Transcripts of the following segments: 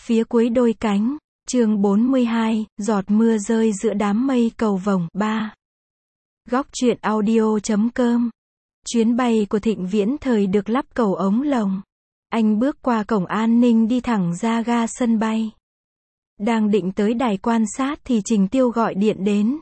Phía cuối đôi cánh, chương 42, giọt mưa rơi giữa đám mây cầu vồng, 3. Góc truyện audio.com. Chuyến bay của Thịnh Viễn Thời được lắp cầu ống lồng. Anh bước qua cổng an ninh đi thẳng ra ga sân bay. Đang định tới đài quan sát thì Trình Tiêu gọi điện đến.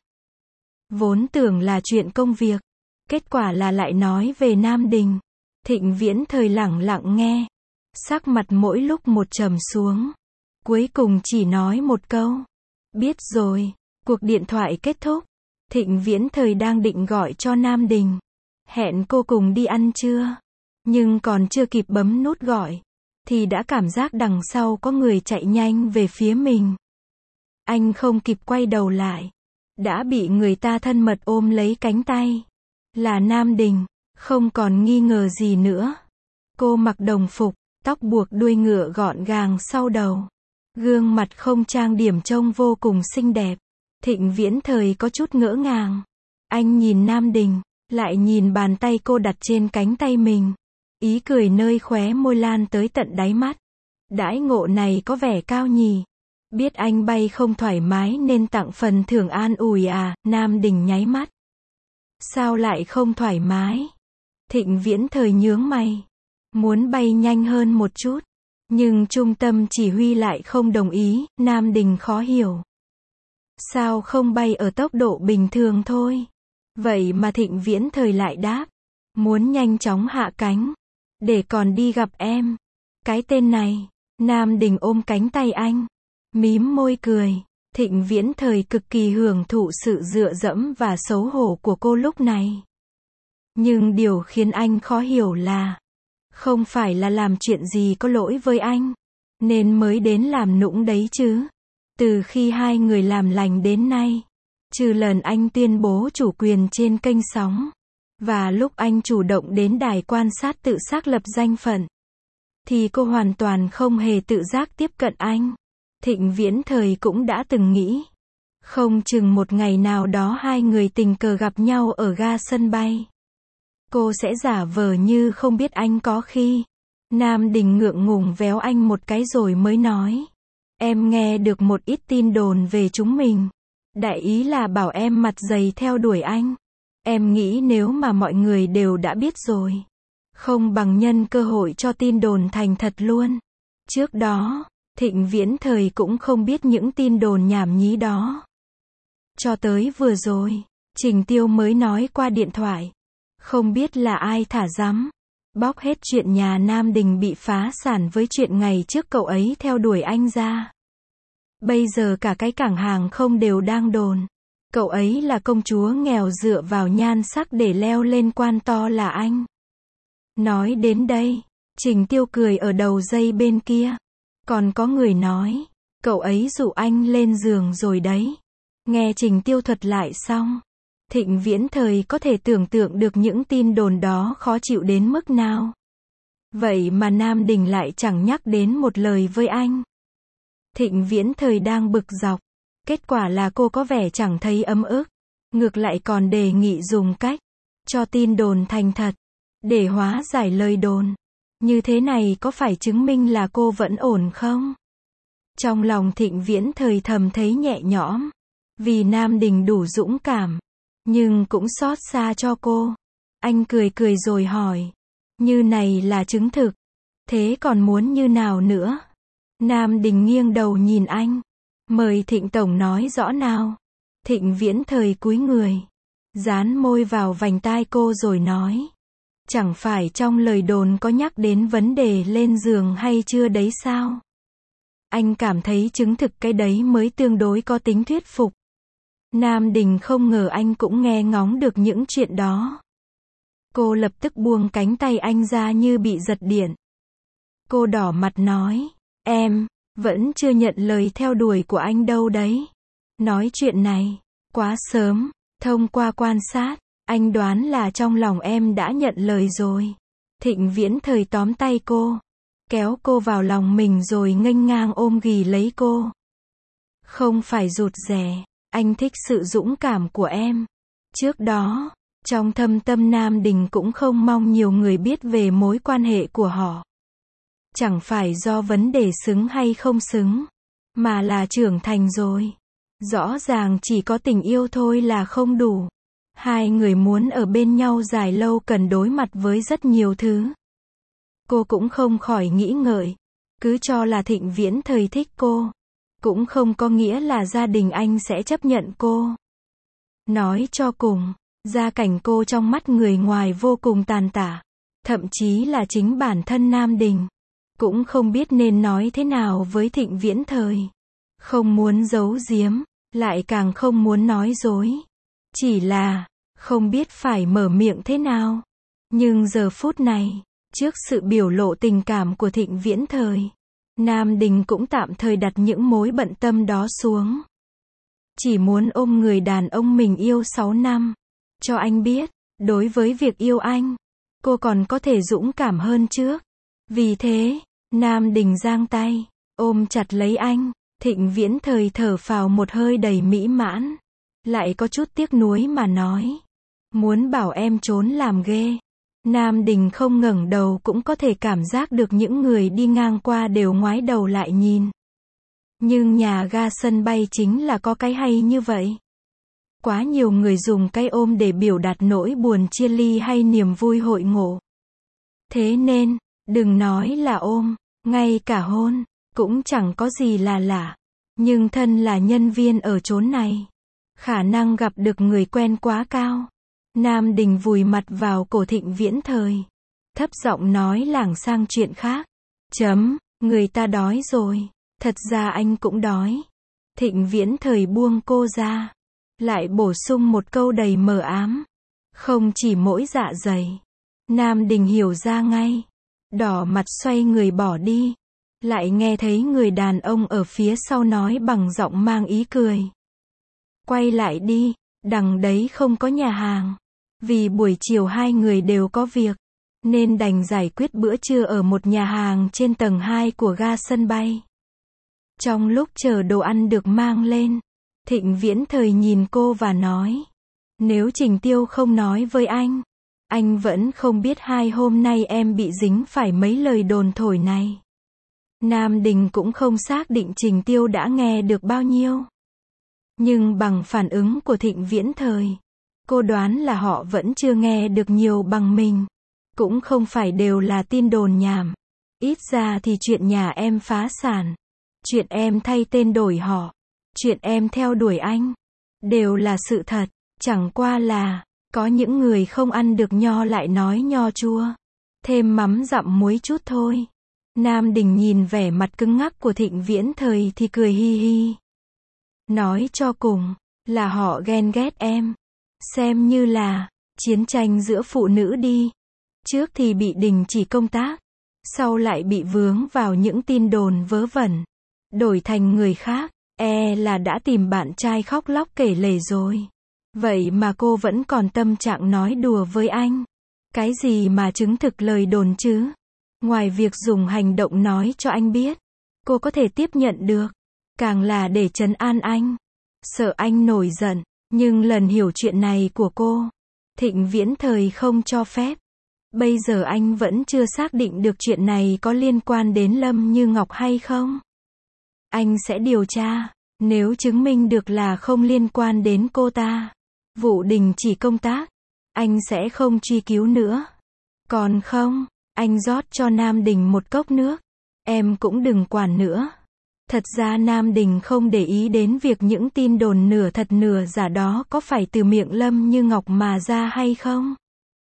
Vốn tưởng là chuyện công việc, kết quả là lại nói về Nam Đình. Thịnh Viễn Thời lẳng lặng nghe, sắc mặt mỗi lúc một trầm xuống. Cuối cùng chỉ nói một câu. Biết rồi. Cuộc điện thoại kết thúc. Thịnh Viễn Thời đang định gọi cho Nam Đình. Hẹn cô cùng đi ăn trưa. Nhưng còn chưa kịp bấm nút gọi, thì đã cảm giác đằng sau có người chạy nhanh về phía mình. Anh không kịp quay đầu lại, đã bị người ta thân mật ôm lấy cánh tay. Là Nam Đình, không còn nghi ngờ gì nữa. Cô mặc đồng phục, tóc buộc đuôi ngựa gọn gàng sau đầu. Gương mặt không trang điểm trông vô cùng xinh đẹp. Thịnh Viễn Thời có chút ngỡ ngàng. Anh nhìn Nam Đình, lại nhìn bàn tay cô đặt trên cánh tay mình. Ý cười nơi khóe môi lan tới tận đáy mắt. Đãi ngộ này có vẻ cao nhỉ. Biết anh bay không thoải mái nên tặng phần thưởng an ủi à, Nam Đình nháy mắt. Sao lại không thoải mái? Thịnh Viễn Thời nhướng mày. Muốn bay nhanh hơn một chút. Nhưng trung tâm chỉ huy lại không đồng ý, Nam Đình khó hiểu. Sao không bay ở tốc độ bình thường thôi? Vậy mà Thịnh Viễn Thời lại đáp. Muốn nhanh chóng hạ cánh. Để còn đi gặp em. Cái tên này. Nam Đình ôm cánh tay anh. Mím môi cười. Thịnh Viễn Thời cực kỳ hưởng thụ sự dựa dẫm và xấu hổ của cô lúc này. Nhưng điều khiến anh khó hiểu là không phải là làm chuyện gì có lỗi với anh, nên mới đến làm nũng đấy chứ. Từ khi hai người làm lành đến nay, trừ lần anh tuyên bố chủ quyền trên kênh sóng, và lúc anh chủ động đến đài quan sát tự xác lập danh phận, thì cô hoàn toàn không hề tự giác tiếp cận anh. Thịnh Viễn Thời cũng đã từng nghĩ, không chừng một ngày nào đó hai người tình cờ gặp nhau ở ga sân bay. Cô sẽ giả vờ như không biết anh có khi. Nam Đình ngượng ngùng véo anh một cái rồi mới nói. Em nghe được một ít tin đồn về chúng mình. Đại ý là bảo em mặt dày theo đuổi anh. Em nghĩ nếu mà mọi người đều đã biết rồi, không bằng nhân cơ hội cho tin đồn thành thật luôn. Trước đó, Thịnh Viễn Thời cũng không biết những tin đồn nhảm nhí đó. Cho tới vừa rồi, Trình Tiêu mới nói qua điện thoại. Không biết là ai thả rắm, bóc hết chuyện nhà Nam Đình bị phá sản với chuyện ngày trước cậu ấy theo đuổi anh ra. Bây giờ cả cái cảng hàng không đều đang đồn. Cậu ấy là công chúa nghèo dựa vào nhan sắc để leo lên quan to là anh. Nói đến đây, Trình Tiêu cười ở đầu dây bên kia. Còn có người nói, cậu ấy dụ anh lên giường rồi đấy. Nghe Trình Tiêu thuật lại xong, Thịnh Viễn Thời có thể tưởng tượng được những tin đồn đó khó chịu đến mức nào. Vậy mà Nam Đình lại chẳng nhắc đến một lời với anh. Thịnh Viễn Thời đang bực dọc. Kết quả là cô có vẻ chẳng thấy ấm ức. Ngược lại còn đề nghị dùng cách cho tin đồn thành thật, để hóa giải lời đồn. Như thế này có phải chứng minh là cô vẫn ổn không? Trong lòng Thịnh Viễn Thời thầm thấy nhẹ nhõm. Vì Nam Đình đủ dũng cảm. Nhưng cũng xót xa cho cô. Anh cười cười rồi hỏi. Như này là chứng thực. Thế còn muốn như nào nữa? Nam Đình nghiêng đầu nhìn anh. Mời Thịnh Tổng nói rõ nào. Thịnh Viễn Thời cúi người, dán môi vào vành tai cô rồi nói. Chẳng phải trong lời đồn có nhắc đến vấn đề lên giường hay chưa đấy sao? Anh cảm thấy chứng thực cái đấy mới tương đối có tính thuyết phục. Nam Đình không ngờ anh cũng nghe ngóng được những chuyện đó. Cô lập tức buông cánh tay anh ra như bị giật điện. Cô đỏ mặt nói, em vẫn chưa nhận lời theo đuổi của anh đâu đấy. Nói chuyện này quá sớm. Thông qua quan sát, anh đoán là trong lòng em đã nhận lời rồi. Thịnh Viễn Thời tóm tay cô, kéo cô vào lòng mình rồi nghênh ngang ôm ghì lấy cô. Không phải rụt rè, anh thích sự dũng cảm của em. Trước đó, trong thâm tâm Nam Đình cũng không mong nhiều người biết về mối quan hệ của họ. Chẳng phải do vấn đề xứng hay không xứng, mà là trưởng thành rồi. Rõ ràng chỉ có tình yêu thôi là không đủ. Hai người muốn ở bên nhau dài lâu cần đối mặt với rất nhiều thứ. Cô cũng không khỏi nghĩ ngợi. Cứ cho là Thịnh Viễn Thời thích cô, cũng không có nghĩa là gia đình anh sẽ chấp nhận cô. Nói cho cùng, gia cảnh cô trong mắt người ngoài vô cùng tàn tả. Thậm chí là chính bản thân Nam Đình cũng không biết nên nói thế nào với Thịnh Viễn Thời. Không muốn giấu giếm, lại càng không muốn nói dối. Chỉ là, không biết phải mở miệng thế nào. Nhưng giờ phút này, trước sự biểu lộ tình cảm của Thịnh Viễn Thời, Nam Đình cũng tạm thời đặt những mối bận tâm đó xuống. Chỉ muốn ôm người đàn ông mình yêu 6 năm. Cho anh biết, đối với việc yêu anh, cô còn có thể dũng cảm hơn trước. Vì thế, Nam Đình giang tay, ôm chặt lấy anh. Thịnh Viễn Thời thở phào một hơi đầy mỹ mãn. Lại có chút tiếc nuối mà nói. Muốn bảo em trốn làm ghê. Nam Đình không ngẩng đầu cũng có thể cảm giác được những người đi ngang qua đều ngoái đầu lại nhìn. Nhưng nhà ga sân bay chính là có cái hay như vậy. Quá nhiều người dùng cái ôm để biểu đạt nỗi buồn chia ly hay niềm vui hội ngộ. Thế nên, đừng nói là ôm, ngay cả hôn, cũng chẳng có gì là lạ. Nhưng thân là nhân viên ở chốn này, khả năng gặp được người quen quá cao. Nam Đình vùi mặt vào cổ Thịnh Viễn Thời, thấp giọng nói lảng sang chuyện khác. Người ta đói rồi. Thật ra anh cũng đói. Thịnh Viễn Thời buông cô ra, lại bổ sung một câu đầy mờ ám. Không chỉ mỗi dạ dày. Nam Đình hiểu ra ngay. Đỏ mặt xoay người bỏ đi. Lại nghe thấy người đàn ông ở phía sau nói bằng giọng mang ý cười. Quay lại đi, đằng đấy không có nhà hàng. Vì buổi chiều hai người đều có việc, nên đành giải quyết bữa trưa ở một nhà hàng trên tầng 2 của ga sân bay. Trong lúc chờ đồ ăn được mang lên, Thịnh Viễn Thời nhìn cô và nói. Nếu Trình Tiêu không nói với anh vẫn không biết 2 hôm nay em bị dính phải mấy lời đồn thổi này. Nam Đình cũng không xác định Trình Tiêu đã nghe được bao nhiêu. Nhưng bằng phản ứng của Thịnh Viễn Thời, cô đoán là họ vẫn chưa nghe được nhiều bằng mình. Cũng không phải đều là tin đồn nhảm. Ít ra thì chuyện nhà em phá sản, chuyện em thay tên đổi họ, chuyện em theo đuổi anh, đều là sự thật. Chẳng qua là, có những người không ăn được nho lại nói nho chua. Thêm mắm dặm muối chút thôi. Nam Đình nhìn vẻ mặt cứng ngắc của Thịnh Viễn Thời thì cười hi hi. Nói cho cùng, là họ ghen ghét em. Xem như là chiến tranh giữa phụ nữ đi. Trước thì bị đình chỉ công tác, sau lại bị vướng vào những tin đồn vớ vẩn, đổi thành người khác, là đã tìm bạn trai khóc lóc kể lể rồi. Vậy mà cô vẫn còn tâm trạng nói đùa với anh. Cái gì mà chứng thực lời đồn chứ? Ngoài việc dùng hành động nói cho anh biết, cô có thể tiếp nhận được, càng là để trấn an anh, sợ anh nổi giận. Nhưng lần hiểu chuyện này của cô, Thịnh Viễn Thời không cho phép. Bây giờ anh vẫn chưa xác định được chuyện này có liên quan đến Lâm Như Ngọc hay không. Anh sẽ điều tra, nếu chứng minh được là không liên quan đến cô ta, vụ đình chỉ công tác, anh sẽ không truy cứu nữa. Còn không, anh rót cho Nam Đình một cốc nước. Em cũng đừng quản nữa. Thật ra Nam Đình không để ý đến việc những tin đồn nửa thật nửa giả đó có phải từ miệng Lâm Như Ngọc mà ra hay không.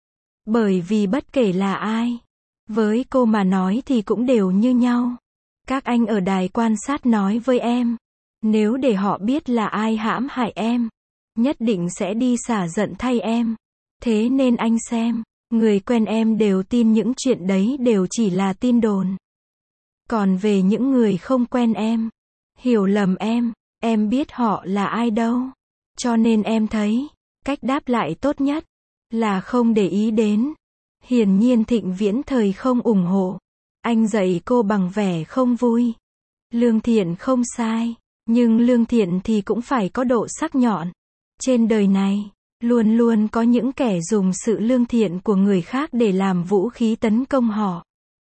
Bởi vì bất kể là ai, với cô mà nói thì cũng đều như nhau. Các anh ở đài quan sát nói với em, nếu để họ biết là ai hãm hại em, nhất định sẽ đi xả giận thay em. Thế nên anh xem, người quen em đều tin những chuyện đấy đều chỉ là tin đồn. Còn về những người không quen em, hiểu lầm em biết họ là ai đâu. Cho nên em thấy, cách đáp lại tốt nhất là không để ý đến. Hiển nhiên Thịnh Viễn Thời không ủng hộ. Anh dạy cô bằng vẻ không vui. Lương thiện không sai, nhưng lương thiện thì cũng phải có độ sắc nhọn. Trên đời này, luôn luôn có những kẻ dùng sự lương thiện của người khác để làm vũ khí tấn công họ.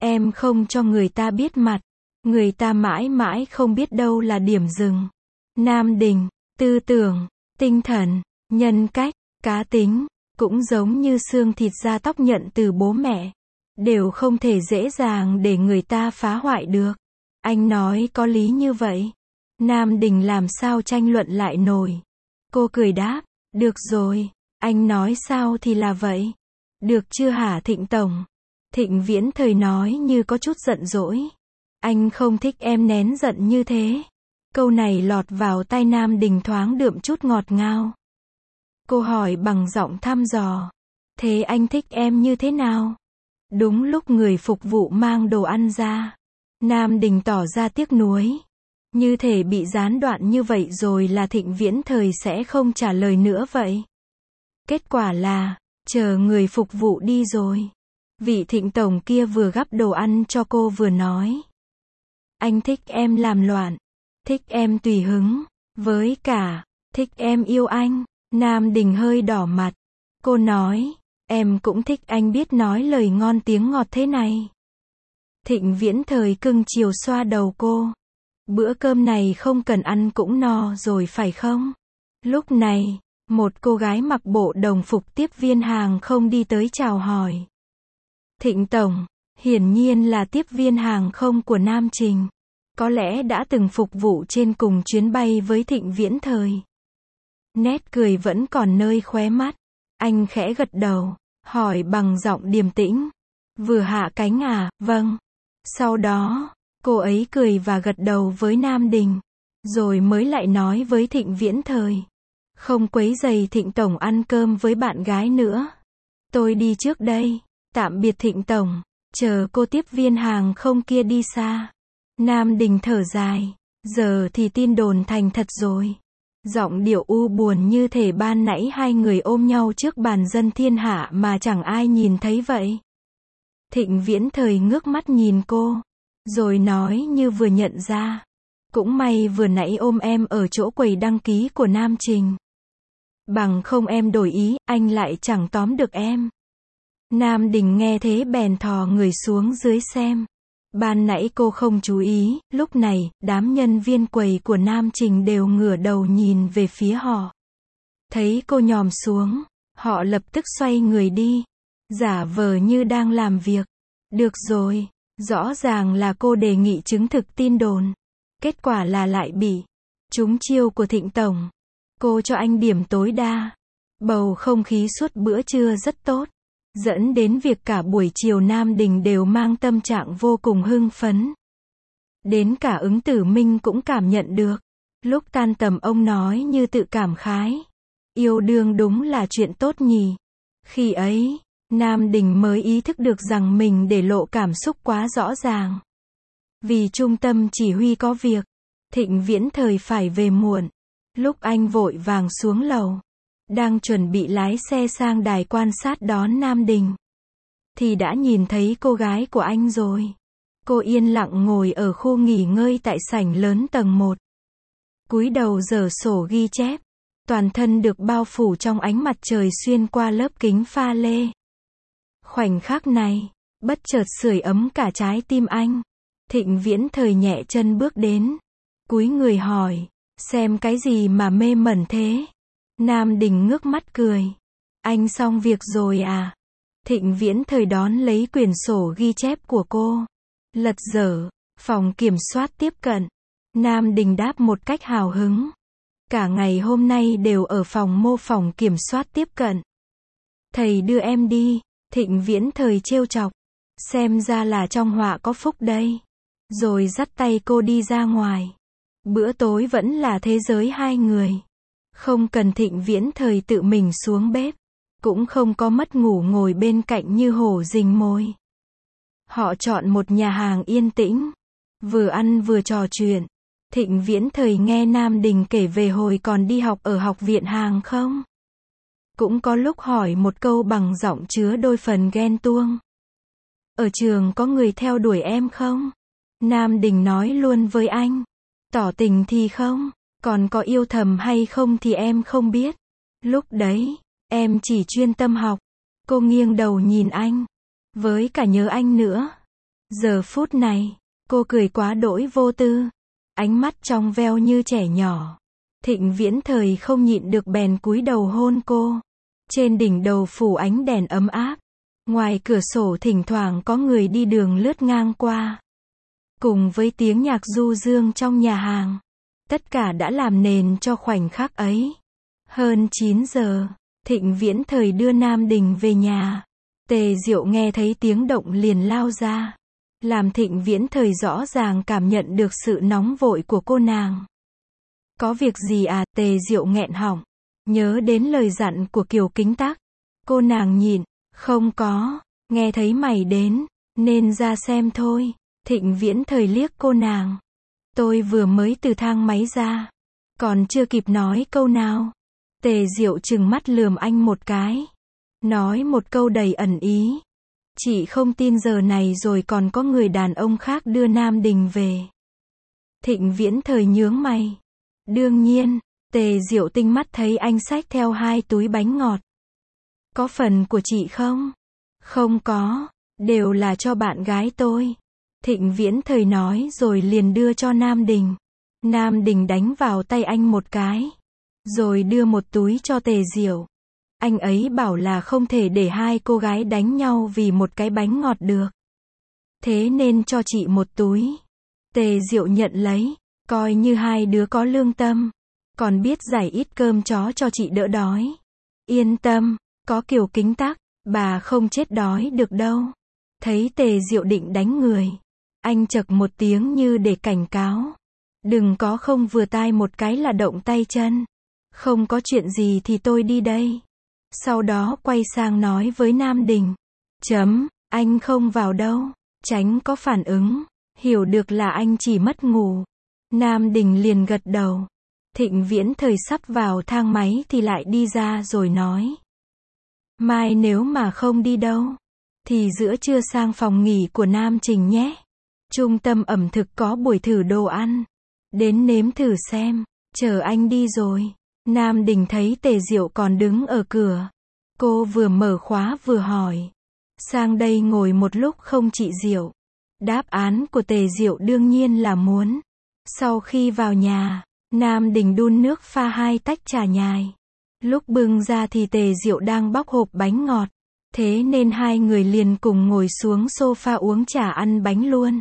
Em không cho người ta biết mặt, người ta mãi mãi không biết đâu là điểm dừng. Nam Đình, tư tưởng, tinh thần, nhân cách, cá tính, cũng giống như xương thịt da tóc nhận từ bố mẹ, đều không thể dễ dàng để người ta phá hoại được. Anh nói có lý như vậy. Nam Đình làm sao tranh luận lại nổi. Cô cười đáp, được rồi, anh nói sao thì là vậy. Được chưa hả Thịnh Tổng? Thịnh Viễn Thời nói như có chút giận dỗi. Anh không thích em nén giận như thế. Câu này lọt vào tai Nam Đình thoáng đượm chút ngọt ngào. Cô hỏi bằng giọng thăm dò. Thế anh thích em như thế nào? Đúng lúc người phục vụ mang đồ ăn ra, Nam Đình tỏ ra tiếc nuối. Như thể bị gián đoạn như vậy rồi là Thịnh Viễn Thời sẽ không trả lời nữa vậy. Kết quả là, chờ người phục vụ đi rồi, vị Thịnh Tổng kia vừa gắp đồ ăn cho cô vừa nói. Anh thích em làm loạn, thích em tùy hứng, với cả, thích em yêu anh. Nam Đình hơi đỏ mặt. Cô nói, em cũng thích anh biết nói lời ngon tiếng ngọt thế này. Thịnh Viễn Thời cưng chiều xoa đầu cô. Bữa cơm này không cần ăn cũng no rồi phải không? Lúc này, một cô gái mặc bộ đồng phục tiếp viên hàng không đi tới chào hỏi. Thịnh Tổng, hiển nhiên là tiếp viên hàng không của Nam Trình. Có lẽ đã từng phục vụ trên cùng chuyến bay với Thịnh Viễn Thời. Nét cười vẫn còn nơi khóe mắt. Anh khẽ gật đầu, hỏi bằng giọng điềm tĩnh. Vừa hạ cánh à? Vâng. Sau đó, cô ấy cười và gật đầu với Nam Đình. Rồi mới lại nói với Thịnh Viễn Thời. Không quấy rầy Thịnh Tổng ăn cơm với bạn gái nữa. Tôi đi trước đây. Tạm biệt Thịnh Tổng. Chờ cô tiếp viên hàng không kia đi xa. Nam Đình thở dài. Giờ thì tin đồn thành thật rồi. Giọng điệu u buồn như thể ban nãy hai người ôm nhau trước bàn dân thiên hạ mà chẳng ai nhìn thấy vậy. Thịnh Viễn Thời ngước mắt nhìn cô, rồi nói như vừa nhận ra. Cũng may vừa nãy ôm em ở chỗ quầy đăng ký của Nam Trình. Bằng không em đổi ý, anh lại chẳng tóm được em. Nam Đình nghe thế bèn thò người xuống dưới xem. Ban nãy cô không chú ý, lúc này, đám nhân viên quầy của Nam Trình đều ngửa đầu nhìn về phía họ. Thấy cô nhòm xuống, họ lập tức xoay người đi, giả vờ như đang làm việc. Được rồi, rõ ràng là cô đề nghị chứng thực tin đồn. Kết quả là lại bị trúng chiêu của Thịnh Tổng. Cô cho anh điểm tối đa. Bầu không khí suốt bữa trưa rất tốt, dẫn đến việc cả buổi chiều Nam Đình đều mang tâm trạng vô cùng hưng phấn. Đến cả Ứng Tử Minh cũng cảm nhận được. Lúc tan tầm ông nói như tự cảm khái. Yêu đương đúng là chuyện tốt nhỉ. Khi ấy, Nam Đình mới ý thức được rằng mình để lộ cảm xúc quá rõ ràng. Vì trung tâm chỉ huy có việc, Thịnh Viễn Thời phải về muộn. Lúc anh vội vàng xuống lầu, đang chuẩn bị lái xe sang đài quan sát đón Nam Đình, thì đã nhìn thấy cô gái của anh rồi. Cô yên lặng ngồi ở khu nghỉ ngơi tại sảnh lớn tầng 1. Cúi đầu giở sổ ghi chép. Toàn thân được bao phủ trong ánh mặt trời xuyên qua lớp kính pha lê. Khoảnh khắc này, bất chợt sưởi ấm cả trái tim anh. Thịnh Viễn Thời nhẹ chân bước đến. Cúi người hỏi, xem cái gì mà mê mẩn thế? Nam Đình ngước mắt cười. Anh xong việc rồi à? Thịnh Viễn Thời đón lấy quyển sổ ghi chép của cô. Lật dở, phòng kiểm soát tiếp cận. Nam Đình đáp một cách hào hứng. Cả ngày hôm nay đều ở phòng mô phỏng kiểm soát tiếp cận. Thầy đưa em đi, Thịnh Viễn Thời trêu chọc. Xem ra là trong họa có phúc đây. Rồi dắt tay cô đi ra ngoài. Bữa tối vẫn là thế giới hai người. Không cần Thịnh Viễn Thời tự mình xuống bếp. Cũng không có mất ngủ ngồi bên cạnh như hổ rình mồi. Họ chọn một nhà hàng yên tĩnh. Vừa ăn vừa trò chuyện. Thịnh Viễn Thời nghe Nam Đình kể về hồi còn đi học ở học viện hàng không. Cũng có lúc hỏi một câu bằng giọng chứa đôi phần ghen tuông. Ở trường có người theo đuổi em không? Nam Đình nói luôn với anh. Tỏ tình thì không, còn có yêu thầm hay không thì em không biết. Lúc đấy, em chỉ chuyên tâm học. Cô nghiêng đầu nhìn anh. Với cả nhớ anh nữa. Giờ phút này, cô cười quá đỗi vô tư. Ánh mắt trong veo như trẻ nhỏ. Thịnh Viễn Thời không nhịn được bèn cúi đầu hôn cô. Trên đỉnh đầu phủ ánh đèn ấm áp. Ngoài cửa sổ thỉnh thoảng có người đi đường lướt ngang qua. Cùng với tiếng nhạc du dương trong nhà hàng. Tất cả đã làm nền cho khoảnh khắc ấy. Hơn 9 giờ, Thịnh Viễn Thời đưa Nam Đình về nhà. Tề Diệu nghe thấy tiếng động liền lao ra. Làm Thịnh Viễn Thời rõ ràng cảm nhận được sự nóng vội của cô nàng. Có việc gì à? Tề Diệu nghẹn họng. Nhớ đến lời dặn của Kiều Kính Tắc. Cô nàng nhịn. Không có. Nghe thấy mày đến. Nên ra xem thôi. Thịnh Viễn Thời liếc cô nàng. Tôi vừa mới từ thang máy ra. Còn chưa kịp nói câu nào. Tề Diệu trừng mắt lườm anh một cái. Nói một câu đầy ẩn ý. Chị không tin giờ này rồi còn có người đàn ông khác đưa Nam Đình về. Thịnh Viễn Thời nhướng mày. Đương nhiên. Tề Diệu tinh mắt thấy anh xách theo 2 túi bánh ngọt. Có phần của chị không? Không có. Đều là cho bạn gái tôi. Thịnh Viễn Thời nói rồi liền đưa cho Nam Đình. Nam Đình đánh vào tay anh một cái. Rồi đưa một túi cho Tề Diệu. Anh ấy bảo là không thể để 2 cô gái đánh nhau vì một cái bánh ngọt được. Thế nên cho chị một túi. Tề Diệu nhận lấy. Coi như 2 đứa có lương tâm. Còn biết giải ít cơm chó cho chị đỡ đói. Yên tâm. Có Kiều Kính Tắc. Bà không chết đói được đâu. Thấy Tề Diệu định đánh người. Anh chậc một tiếng như để cảnh cáo. Đừng có không vừa tai một cái là động tay chân. Không có chuyện gì thì tôi đi đây. Sau đó quay sang nói với Nam Đình. Anh không vào đâu. Tránh có phản ứng. Hiểu được là anh chỉ mất ngủ. Nam Đình liền gật đầu. Thịnh Viễn Thời sắp vào thang máy thì lại đi ra rồi nói. Mai nếu mà không đi đâu. Thì giữa trưa sang phòng nghỉ của Nam Trình nhé. Trung tâm ẩm thực có buổi thử đồ ăn. Đến nếm thử xem. Chờ anh đi rồi. Nam Đình thấy Tề Diệu còn đứng ở cửa. Cô vừa mở khóa vừa hỏi. Sang đây ngồi một lúc không chị Diệu? Đáp án của Tề Diệu đương nhiên là muốn. Sau khi vào nhà, Nam Đình đun nước pha 2 tách trà nhài. Lúc bưng ra thì Tề Diệu đang bóc hộp bánh ngọt. Thế nên 2 người liền cùng ngồi xuống sofa uống trà ăn bánh luôn.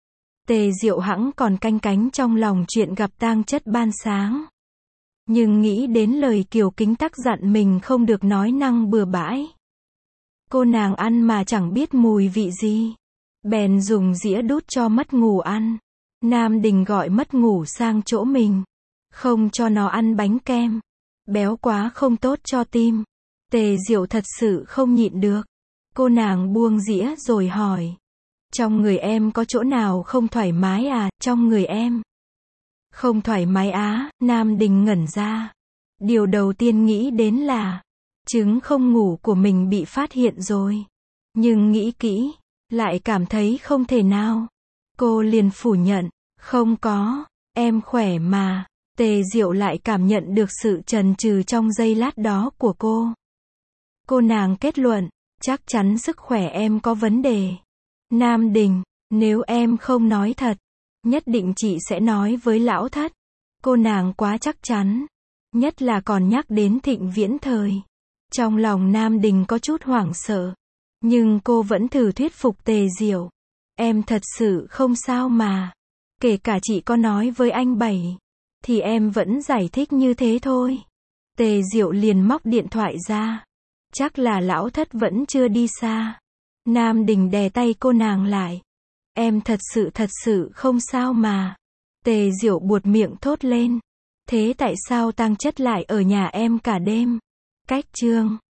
Tề Diệu hẵng còn canh cánh trong lòng chuyện gặp tang chất ban sáng. Nhưng nghĩ đến lời Kiều Kính Tắc dặn mình không được nói năng bừa bãi. Cô nàng ăn mà chẳng biết mùi vị gì. Bèn dùng dĩa đút cho Mất Ngủ ăn. Nam Đình gọi Mất Ngủ sang chỗ mình. Không cho nó ăn bánh kem. Béo quá không tốt cho tim. Tề Diệu thật sự không nhịn được. Cô nàng buông dĩa rồi hỏi. Trong người em có chỗ nào không thoải mái à? Trong người em không thoải mái á? Nam Đình ngẩn ra. Điều đầu tiên nghĩ đến là chứng không ngủ của mình bị phát hiện rồi. Nhưng nghĩ kỹ, lại cảm thấy không thể nào. Cô liền phủ nhận. Không có, em khỏe mà. Tề Diệu lại cảm nhận được sự chần chừ trong giây lát đó của cô. Cô nàng kết luận, chắc chắn sức khỏe em có vấn đề. Nam Đình, nếu em không nói thật, nhất định chị sẽ nói với lão thất. Cô nàng quá chắc chắn. Nhất là còn nhắc đến Thịnh Viễn Thời. Trong lòng Nam Đình có chút hoảng sợ. Nhưng cô vẫn thử thuyết phục Tề Diệu. Em thật sự không sao mà. Kể cả chị có nói với anh Bảy, thì em vẫn giải thích như thế thôi. Tề Diệu liền móc điện thoại ra. Chắc là lão thất vẫn chưa đi xa. Nam Đình đè tay cô nàng lại. Em thật sự không sao mà. Tề Diệu buột miệng thốt lên. Thế tại sao tang chất lại ở nhà em cả đêm? Cách chương